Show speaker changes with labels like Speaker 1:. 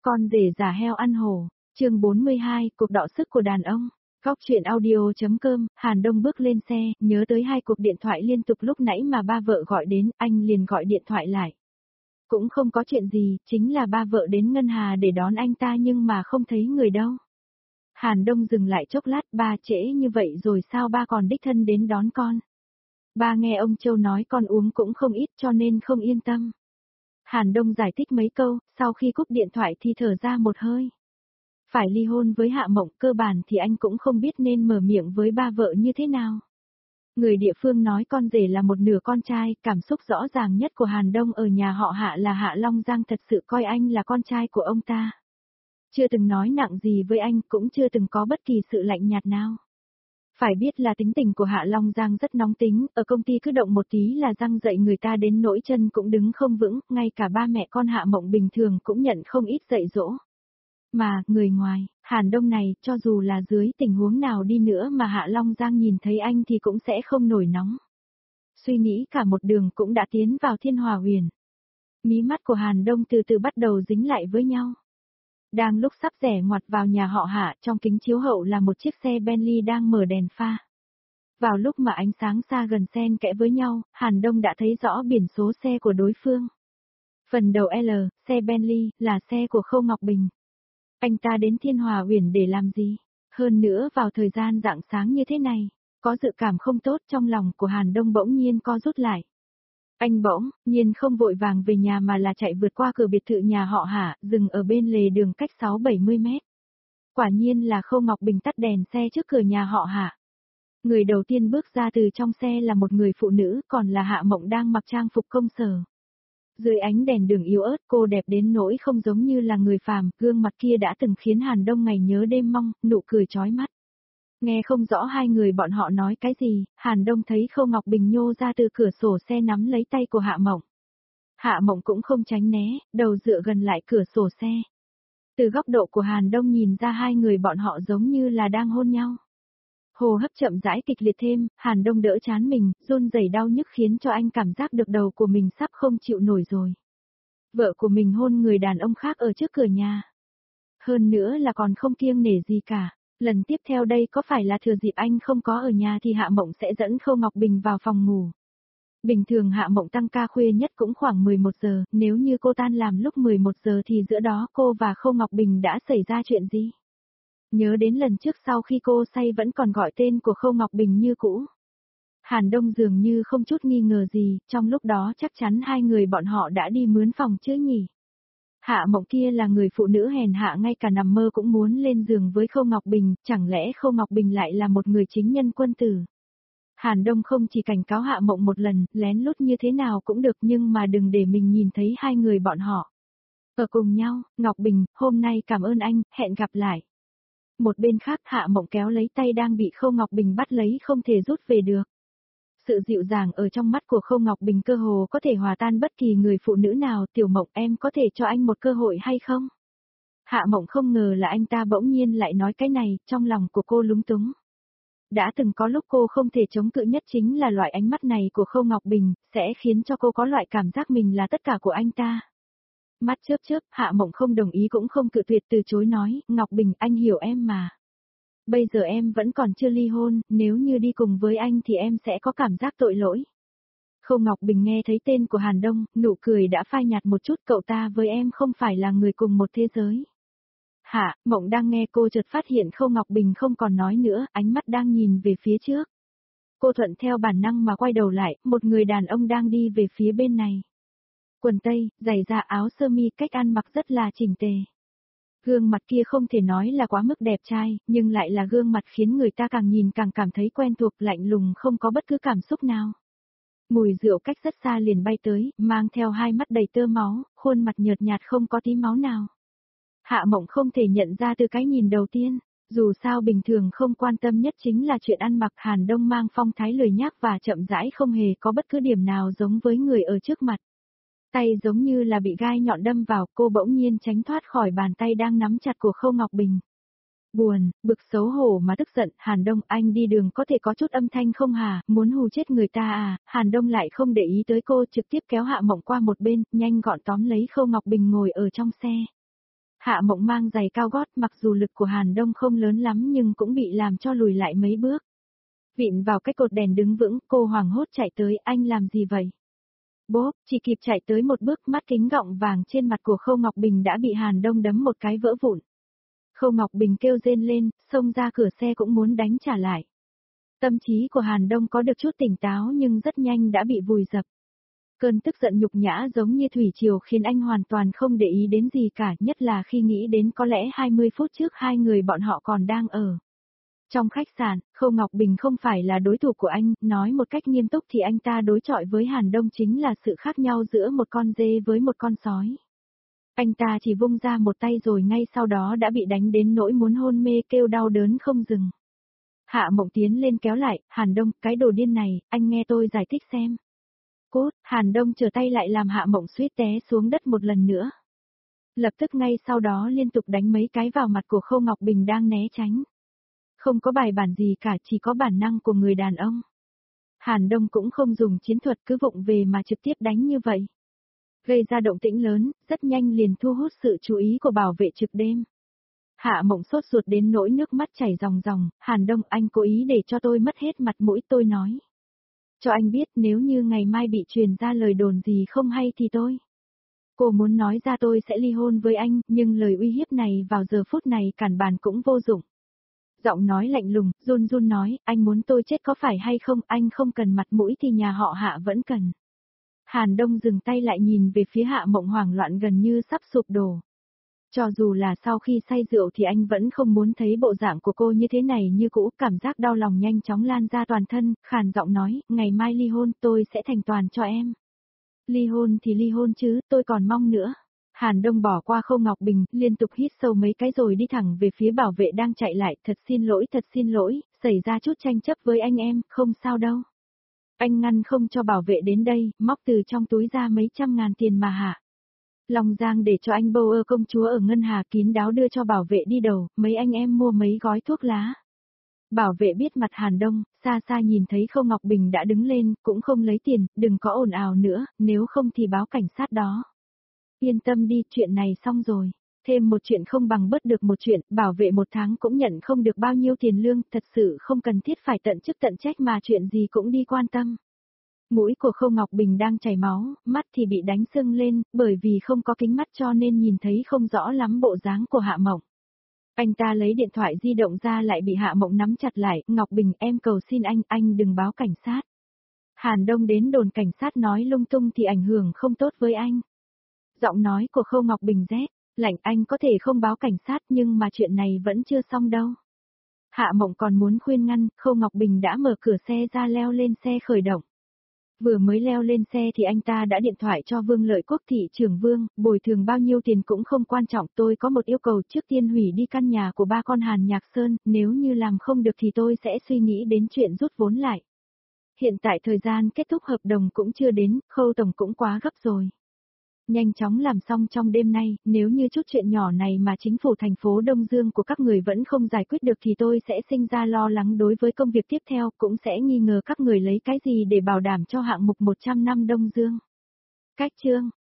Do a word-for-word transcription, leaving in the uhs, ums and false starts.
Speaker 1: Con rể già heo ăn hổ, chương bốn mươi hai, cuộc đọ sức của đàn ông. Góc truyện audio.com, Hàn Đông bước lên xe, nhớ tới hai cuộc điện thoại liên tục lúc nãy mà ba vợ gọi đến, anh liền gọi điện thoại lại. Cũng không có chuyện gì, chính là ba vợ đến Ngân Hà để đón anh ta nhưng mà không thấy người đâu. Hàn Đông dừng lại chốc lát, ba trễ như vậy rồi sao ba còn đích thân đến đón con. Ba nghe ông Châu nói con uống cũng không ít cho nên không yên tâm. Hàn Đông giải thích mấy câu, sau khi cúp điện thoại thì thở ra một hơi. Phải ly hôn với Hạ Mộng, cơ bản thì anh cũng không biết nên mở miệng với ba vợ như thế nào. Người địa phương nói con rể là một nửa con trai, cảm xúc rõ ràng nhất của Hàn Đông ở nhà họ Hạ là Hạ Long Giang thật sự coi anh là con trai của ông ta. Chưa từng nói nặng gì với anh, cũng chưa từng có bất kỳ sự lạnh nhạt nào. Phải biết là tính tình của Hạ Long Giang rất nóng tính, ở công ty cứ động một tí là răng dậy người ta đến nỗi chân cũng đứng không vững, ngay cả ba mẹ con Hạ Mộng bình thường cũng nhận không ít dạy dỗ. Mà, người ngoài, Hàn Đông này, cho dù là dưới tình huống nào đi nữa mà Hạ Long Giang nhìn thấy anh thì cũng sẽ không nổi nóng. Suy nghĩ cả một đường cũng đã tiến vào Thiên Hòa Huyền. Mí mắt của Hàn Đông từ từ bắt đầu dính lại với nhau. Đang lúc sắp rẽ ngoặt vào nhà họ Hạ, trong kính chiếu hậu là một chiếc xe Bentley đang mở đèn pha. Vào lúc mà ánh sáng xa gần xen kẽ với nhau, Hàn Đông đã thấy rõ biển số xe của đối phương. Phần đầu L, xe Bentley, là xe của Khâu Ngọc Bình. Anh ta đến Thiên Hòa Uyển để làm gì? Hơn nữa vào thời gian rạng sáng như thế này, có dự cảm không tốt trong lòng của Hàn Đông bỗng nhiên co rút lại. Anh bỗng nhiên không vội vàng về nhà mà là chạy vượt qua cửa biệt thự nhà họ Hạ, dừng ở bên lề đường cách sáu bảy mươi mét. Quả nhiên là Khâu Ngọc Bình tắt đèn xe trước cửa nhà họ Hạ. Người đầu tiên bước ra từ trong xe là một người phụ nữ, còn là Hạ Mộng đang mặc trang phục công sở. Dưới ánh đèn đường yếu ớt, cô đẹp đến nỗi không giống như là người phàm, gương mặt kia đã từng khiến Hàn Đông ngày nhớ đêm mong, nụ cười chói mắt. Nghe không rõ hai người bọn họ nói cái gì, Hàn Đông thấy Khâu Ngọc Bình nhô ra từ cửa sổ xe nắm lấy tay của Hạ Mộng. Hạ Mộng cũng không tránh né, đầu dựa gần lại cửa sổ xe. Từ góc độ của Hàn Đông nhìn ra hai người bọn họ giống như là đang hôn nhau. Hô hấp chậm rãi kịch liệt thêm, Hàn Đông đỡ chán mình, run rẩy đau nhức khiến cho anh cảm giác được đầu của mình sắp không chịu nổi rồi. Vợ của mình hôn người đàn ông khác ở trước cửa nhà. Hơn nữa là còn không kiêng nể gì cả. Lần tiếp theo đây có phải là thừa dịp anh không có ở nhà thì Hạ Mộng sẽ dẫn Khâu Ngọc Bình vào phòng ngủ. Bình thường Hạ Mộng tăng ca khuya nhất cũng khoảng mười một giờ, nếu như cô tan làm lúc mười một giờ thì giữa đó cô và Khâu Ngọc Bình đã xảy ra chuyện gì? Nhớ đến lần trước sau khi cô say vẫn còn gọi tên của Khâu Ngọc Bình như cũ. Hàn Đông dường như không chút nghi ngờ gì, trong lúc đó chắc chắn hai người bọn họ đã đi mướn phòng chứ nhỉ? Hạ Mộng kia là người phụ nữ hèn hạ ngay cả nằm mơ cũng muốn lên giường với Khâu Ngọc Bình, chẳng lẽ Khâu Ngọc Bình lại là một người chính nhân quân tử? Hàn Đông không chỉ cảnh cáo Hạ Mộng một lần, lén lút như thế nào cũng được nhưng mà đừng để mình nhìn thấy hai người bọn họ ở cùng nhau. Ngọc Bình, hôm nay cảm ơn anh, hẹn gặp lại. Một bên khác Hạ Mộng kéo lấy tay đang bị Khâu Ngọc Bình bắt lấy không thể rút về được. Sự dịu dàng ở trong mắt của Khâu Ngọc Bình cơ hồ có thể hòa tan bất kỳ người phụ nữ nào. Tiểu Mộng, em có thể cho anh một cơ hội hay không? Hạ Mộng không ngờ là anh ta bỗng nhiên lại nói cái này, trong lòng của cô lúng túng. Đã từng có lúc cô không thể chống cự nhất chính là loại ánh mắt này của Khâu Ngọc Bình, sẽ khiến cho cô có loại cảm giác mình là tất cả của anh ta. Mắt chớp chớp, Hạ Mộng không đồng ý cũng không cự tuyệt từ chối nói, Ngọc Bình anh hiểu em mà. Bây giờ em vẫn còn chưa ly hôn, nếu như đi cùng với anh thì em sẽ có cảm giác tội lỗi. Khâu Ngọc Bình nghe thấy tên của Hàn Đông, nụ cười đã phai nhạt một chút, cậu ta với em không phải là người cùng một thế giới. Hạ Mộng đang nghe cô chợt phát hiện Khâu Ngọc Bình không còn nói nữa, ánh mắt đang nhìn về phía trước. Cô thuận theo bản năng mà quay đầu lại, một người đàn ông đang đi về phía bên này. Quần tây, giày da áo sơ mi, cách ăn mặc rất là chỉnh tề. Gương mặt kia không thể nói là quá mức đẹp trai, nhưng lại là gương mặt khiến người ta càng nhìn càng cảm thấy quen thuộc, lạnh lùng không có bất cứ cảm xúc nào. Mùi rượu cách rất xa liền bay tới, mang theo hai mắt đầy tơ máu, khuôn mặt nhợt nhạt không có tí máu nào. Hạ Mộng không thể nhận ra từ cái nhìn đầu tiên, dù sao bình thường không quan tâm nhất chính là chuyện ăn mặc. Hàn Đông mang phong thái lười nhác và chậm rãi không hề có bất cứ điểm nào giống với người ở trước mặt. Tay giống như là bị gai nhọn đâm vào, cô bỗng nhiên tránh thoát khỏi bàn tay đang nắm chặt của Khâu Ngọc Bình. Buồn, bực xấu hổ mà tức giận, Hàn Đông anh đi đường có thể có chút âm thanh không hả, muốn hù chết người ta à? Hàn Đông lại không để ý tới cô, trực tiếp kéo Hạ Mộng qua một bên, nhanh gọn tóm lấy Khâu Ngọc Bình ngồi ở trong xe. Hạ Mộng mang giày cao gót, mặc dù lực của Hàn Đông không lớn lắm nhưng cũng bị làm cho lùi lại mấy bước. Vịn vào cái cột đèn đứng vững, cô hoảng hốt chạy tới, anh làm gì vậy? Bốp, chỉ kịp chạy tới một bước, mắt kính gọng vàng trên mặt của Khâu Ngọc Bình đã bị Hàn Đông đấm một cái vỡ vụn. Khâu Ngọc Bình kêu rên lên, xông ra cửa xe cũng muốn đánh trả lại. Tâm trí của Hàn Đông có được chút tỉnh táo nhưng rất nhanh đã bị vùi dập. Cơn tức giận nhục nhã giống như thủy triều khiến anh hoàn toàn không để ý đến gì cả, nhất là khi nghĩ đến có lẽ hai mươi phút trước hai người bọn họ còn đang ở trong khách sạn. Khâu Ngọc Bình không phải là đối thủ của anh, nói một cách nghiêm túc thì anh ta đối chọi với Hàn Đông chính là sự khác nhau giữa một con dê với một con sói. Anh ta chỉ vung ra một tay rồi ngay sau đó đã bị đánh đến nỗi muốn hôn mê kêu đau đớn không dừng. Hạ Mộng tiến lên kéo lại, Hàn Đông, cái đồ điên này, anh nghe tôi giải thích xem. Cút, Hàn Đông trở tay lại làm Hạ Mộng suýt té xuống đất một lần nữa. Lập tức ngay sau đó liên tục đánh mấy cái vào mặt của Khâu Ngọc Bình đang né tránh. Không có bài bản gì cả, chỉ có bản năng của người đàn ông. Hàn Đông cũng không dùng chiến thuật, cứ vụng về mà trực tiếp đánh như vậy. Gây ra động tĩnh lớn, rất nhanh liền thu hút sự chú ý của bảo vệ trực đêm. Hạ Mộng sốt ruột đến nỗi nước mắt chảy ròng ròng, Hàn Đông, anh cố ý để cho tôi mất hết mặt mũi, tôi nói. Cho anh biết nếu như ngày mai bị truyền ra lời đồn gì không hay thì tôi. Cô muốn nói ra tôi sẽ ly hôn với anh, nhưng lời uy hiếp này vào giờ phút này cản bàn cũng vô dụng. Giọng nói lạnh lùng, run run nói, anh muốn tôi chết có phải hay không, anh không cần mặt mũi thì nhà họ Hạ vẫn cần. Hàn Đông dừng tay lại nhìn về phía Hạ Mộng hoảng loạn gần như sắp sụp đổ. Cho dù là sau khi say rượu thì anh vẫn không muốn thấy bộ dạng của cô như thế này như cũ, cảm giác đau lòng nhanh chóng lan ra toàn thân, khàn giọng nói, ngày mai ly hôn tôi sẽ thành toàn cho em. Ly hôn thì ly hôn chứ, tôi còn mong nữa. Hàn Đông bỏ qua Khâu Ngọc Bình, liên tục hít sâu mấy cái rồi đi thẳng về phía bảo vệ đang chạy lại, thật xin lỗi, thật xin lỗi, xảy ra chút tranh chấp với anh em, không sao đâu. Anh ngăn không cho bảo vệ đến đây, móc từ trong túi ra mấy trăm ngàn tiền mà hạ. Long Giang để cho anh bầu ơ công chúa ở ngân hà kín đáo đưa cho bảo vệ đi đầu, mấy anh em mua mấy gói thuốc lá. Bảo vệ biết mặt Hàn Đông, xa xa nhìn thấy Khâu Ngọc Bình đã đứng lên, cũng không lấy tiền, đừng có ồn ào nữa, nếu không thì báo cảnh sát đó. Yên tâm đi, chuyện này xong rồi. Thêm một chuyện không bằng bớt được một chuyện, bảo vệ một tháng cũng nhận không được bao nhiêu tiền lương, thật sự không cần thiết phải tận chức tận trách mà chuyện gì cũng đi quan tâm. Mũi của Khâu Ngọc Bình đang chảy máu, mắt thì bị đánh sưng lên, bởi vì không có kính mắt cho nên nhìn thấy không rõ lắm bộ dáng của Hạ Mộng. Anh ta lấy điện thoại di động ra lại bị Hạ Mộng nắm chặt lại, Ngọc Bình em cầu xin anh, anh đừng báo cảnh sát. Hàn Đông đến đồn cảnh sát nói lung tung thì ảnh hưởng không tốt với anh. Giọng nói của Khâu Ngọc Bình rét, lạnh, anh có thể không báo cảnh sát nhưng mà chuyện này vẫn chưa xong đâu. Hạ Mộng còn muốn khuyên ngăn, Khâu Ngọc Bình đã mở cửa xe ra leo lên xe khởi động. Vừa mới leo lên xe thì anh ta đã điện thoại cho Vương Lợi Quốc thị trưởng Vương, bồi thường bao nhiêu tiền cũng không quan trọng, tôi có một yêu cầu trước tiên hủy đi căn nhà của ba con Hàn Nhạc Sơn, nếu như làm không được thì tôi sẽ suy nghĩ đến chuyện rút vốn lại. Hiện tại thời gian kết thúc hợp đồng cũng chưa đến, Khâu tổng cũng quá gấp rồi. Nhanh chóng làm xong trong đêm nay, nếu như chút chuyện nhỏ này mà chính phủ thành phố Đông Dương của các người vẫn không giải quyết được thì tôi sẽ sinh ra lo lắng đối với công việc tiếp theo, cũng sẽ nghi ngờ các người lấy cái gì để bảo đảm cho hạng mục một trăm năm Đông Dương. Cách chương